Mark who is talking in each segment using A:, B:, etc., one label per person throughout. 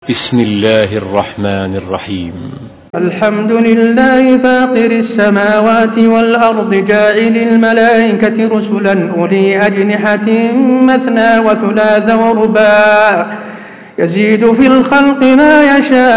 A: بسم الله الرحمن الرحيم.
B: الحمد لله فاطر السماوات والأرض جاعل الملائكة رسلا أولي أجنحة مثنى وثلاث ورباع يزيد في الخلق ما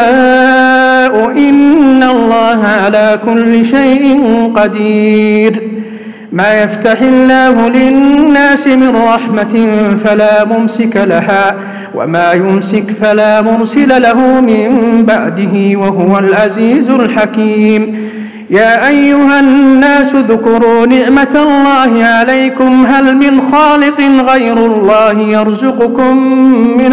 B: يشاء إن الله على كل شيء قدير. ما يفتح الله للناس من رحمة فلا ممسك لها وما يمسك فلا مرسل له من بعده وهو العزيز الحكيم. يا أيها الناس اذكروا نعمة الله عليكم هل من خالق غير الله يرزقكم من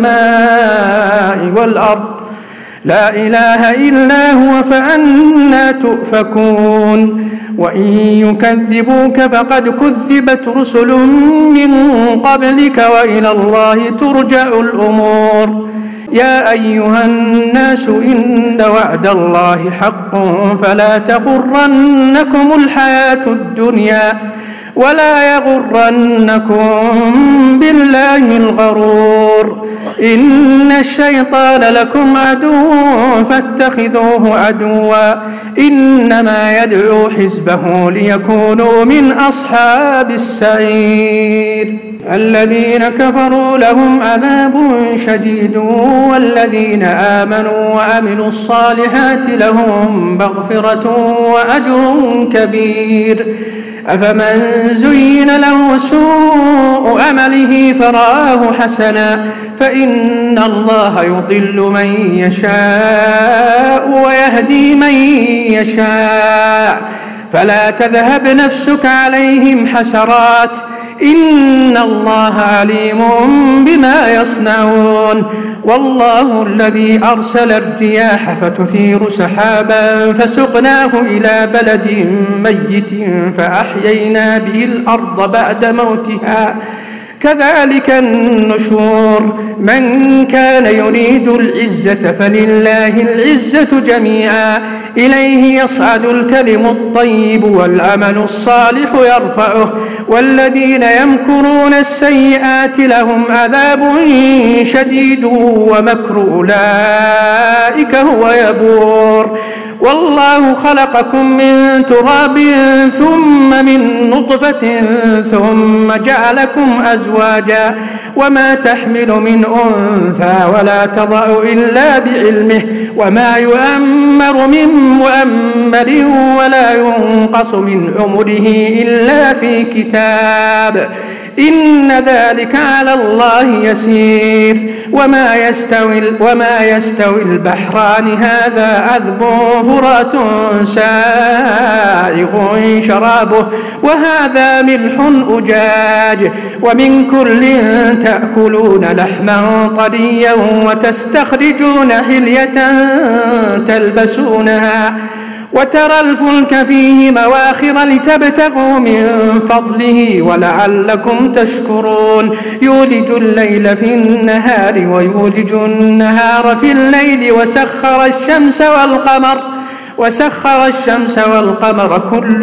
B: السماء والأرض لا إله إلا هو فأنى تؤفكون. وإن يكذبوك فقد كذبت رسل من قبلك وإلى الله ترجع الأمور. يا أيها الناس إن وعد الله حق فلا تغرنكم الحياة الدنيا ولا يغرنكم بالله الغرور. إن الشيطان لكم عدو فاتخذوه عدوا إنما يدعو حزبه ليكونوا من أصحاب السعير. الذين كفروا لهم عذاب شديد والذين آمنوا وعملوا الصالحات لهم مغفرة وأجر كبير. أفمن زين له سوء عمله فرآه حسنا فإن الله يضل من يشاء ويهدي من يشاء فلا تذهب نفسك عليهم حسرات إن الله عليم بما يصنعون. والله الذي أرسل الرياح فتثير سحابا فسقناه إلى بلد ميت فأحيينا به الأرض بعد موتها كذلك النشور. من كان يريد العزة فلله العزة جميعا إليه يصعد الكلم الطيب والعمل الصالح يرفعه والذين يمكرون السيئات لهم عذاب شديد ومكر أولئك هو يبور. والله خلقكم من تراب ثم من نطفة ثم جعلكم أزواجا وما تحمل من أنثى ولا تضع إلا بعلمه وما يؤمر من مؤمر ولا ينقص من عمره إلا في كتاب إن ذلك على الله يسير. وما يستوي البحران هذا عذب فرات سائغ شرابه وهذا ملح أجاج ومن كل تأكلون لحما طريا وتستخرجون حلية تلبسونها وترى الفلك فيه مواخر لتبتغوا من فضله ولعلكم تشكرون. يولج الليل في النهار ويولج النهار في الليل وسخر الشمس والقمر كل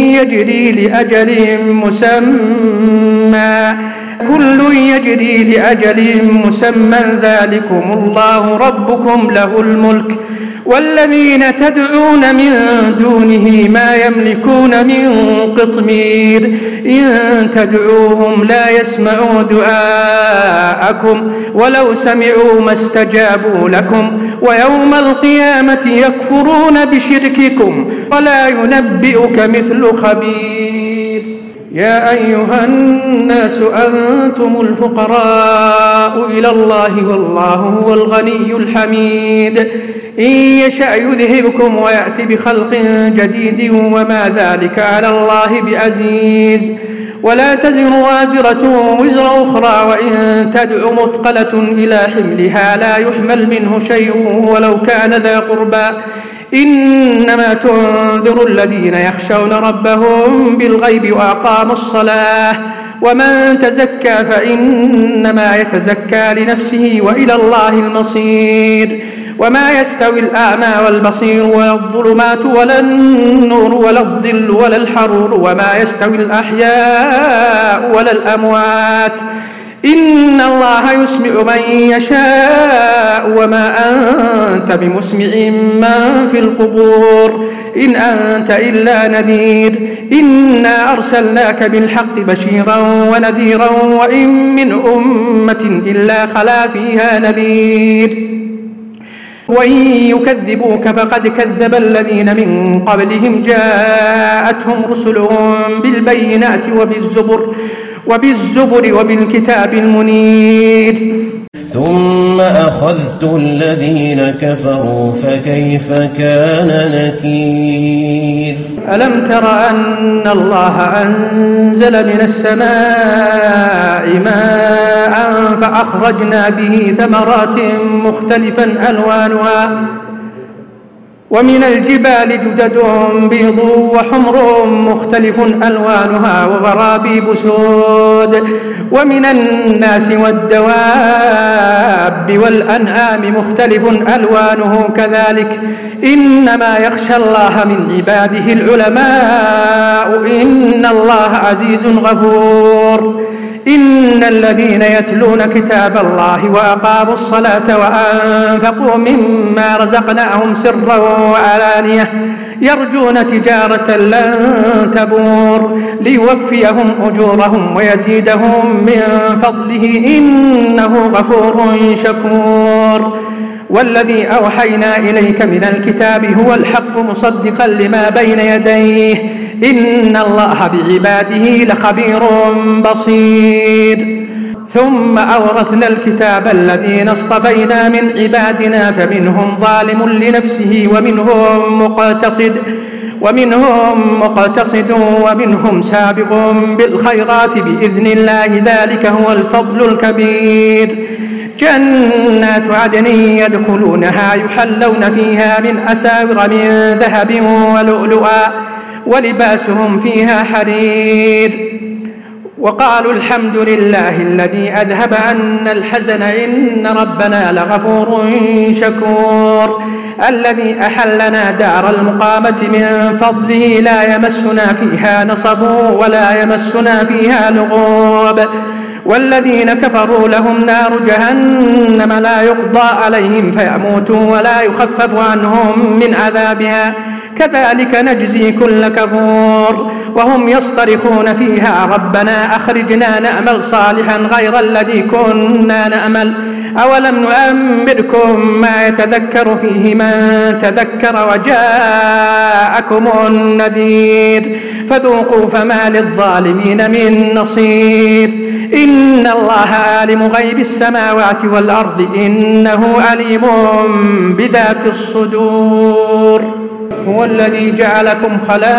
B: يجري لأجل مسمى ذلكم الله ربكم له الملك والذين تدعون من دونه ما يملكون من قطمير. إن تدعوهم لا يسمعوا دعاءكم ولو سمعوا ما استجابوا لكم ويوم القيامة يكفرون بشرككم ولا ينبئك مثل خبير. يا أيها الناس أنتم الفقراء إلى الله والله هو الغني الحميد. إن يشأ يذهبكم ويأتي بخلق جديد وما ذلك على الله بعزيز. ولا تزر وازرة وزر أخرى وإن تدع مثقلة إلى حملها لا يحمل منه شيء ولو كان ذا قربى إنما تنذر الذين يخشون ربهم بالغيب وأقاموا الصلاة ومن تزكى فإنما يتزكى لنفسه وإلى الله المصير. وما يستوي الأعمى والبصير ولا الظلمات ولا النور ولا الظل ولا الحرور وما يستوي الأحياء ولا الأموات إن الله يسمع من يشاء وما أنت بمسمع من في القبور إن أنت إلا نذير إنا أرسلناك بالحق بشيرا ونذيرا وإن من أمة إلا خلا فيها نذير وإن يكذبوك فقد كذب الذين من قبلهم جاءتهم رسلهم بالبينات وبالزبر وبالكتاب المنير
C: ثم أخذت الذين كفروا فكيف كان نكير
B: ألم تر أن الله أنزل من السماء ماء فأخرجنا به ثمرات مختلفا ألوانها ومن الجبال جدد بيض وحمر مختلف ألوانها وغرابيب سود ومن الناس والدواب والأنعام مختلف ألوانه كذلك إنما يخشى الله من عباده العلماء إن الله عزيز غفور إن الذين يتلون كتاب الله وأقاموا الصلاة وأنفقوا مما رزقناهم سرا وعلانية يرجون تجارة لن تبور ليوفيهم أجورهم ويزيدهم من فضله إنه غفور شكور والذي أوحينا إليك من الكتاب هو الحق مصدقا لما بين يديه إن الله بعباده لخبير بصير ثم أورثنا الكتاب الذين اصطفينا من عبادنا فمنهم ظالم لنفسه ومنهم مقتصد ومنهم سابق بالخيرات بإذن الله ذلك هو الفضل الكبير جنات عدن يدخلونها يحلون فيها من أساور من ذهب ولؤلؤا ولباسهم فيها حرير وقالوا الحمد لله الذي أذهب عنا الحزن إن ربنا لغفور شكور الذي أحلنا دار المقامة من فضله لا يمسنا فيها نصب ولا يمسنا فيها لغوب والذين كفروا لهم نار جهنم لا يقضى عليهم فيموتوا ولا يخفف عنهم من عذابها كذلك نجزي كل كفور وهم يصطرخون فيها ربنا أخرجنا نعمل صالحا غير الذي كنا نعمل أولم نؤمركم ما يتذكر فيه من تذكر وجاءكم النذير فذوقوا فما للظالمين من نصير إن الله عالم غيب السماوات والأرض إنه عليم بذات الصدور هو الذي جعلكم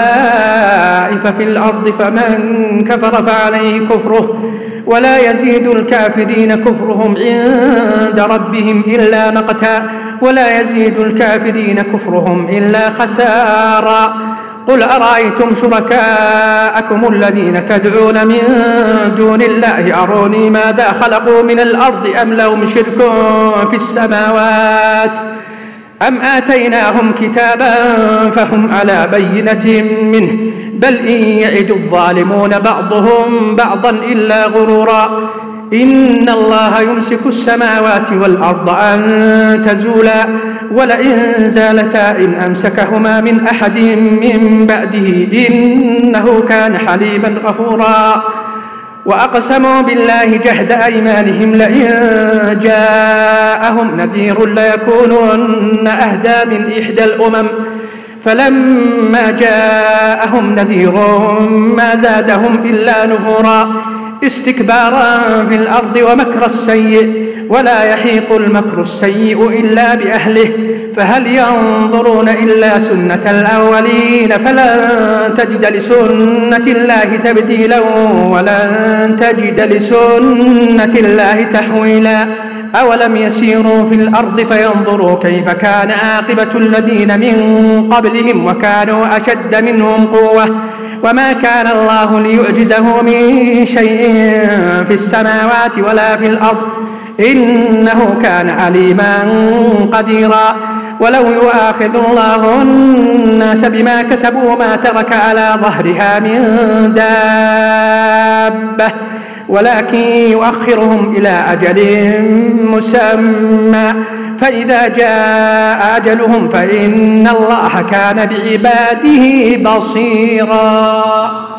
B: خلائف في الأرض فمن كفر فعليه كفره ولا يزيد الكافرين كفرهم عند ربهم إلا مقتا ولا يزيد الكافرين كفرهم إلا خسارا قل أرأيتم شركاءكم الذين تدعون من دون الله أروني ماذا خلقوا من الأرض أم لهم شرك في السماوات أم آتيناهم كتابا فهم على بينة منه بل إن يعد الظالمون بعضهم بعضا إلا غرورا إن الله يمسك السماوات والأرض أن تزولا ولئن زالتا إن أمسكهما من أحد من بعده إنه كان حليما غفورا وأقسموا بالله جهد أيمانهم لئن جاءهم نذير ليكونن أهدى من إحدى الأمم فلما جاءهم نذير ما زادهم إلا نفورا استكبارا في الأرض ومكر السيء ولا يحيق المكر السيء إلا بأهله فهل ينظرون إلا سنة الأولين فلن تجد لسنة الله تبديلا ولن تجد لسنة الله تحويلا أولم يسيروا في الأرض فينظروا كيف كان عاقبة الذين من قبلهم وكانوا أشد منهم قوة وما كان الله ليعجزه من شيء في السماوات ولا في الأرض إنه كان عليما قديرا ولو يؤاخذ الله الناس بما كسبوا ما ترك على ظهرها من دابة ولكن يؤخرهم إلى أجل مسمى فإذا جاء أجلهم فإن الله كان بعباده بصيرا.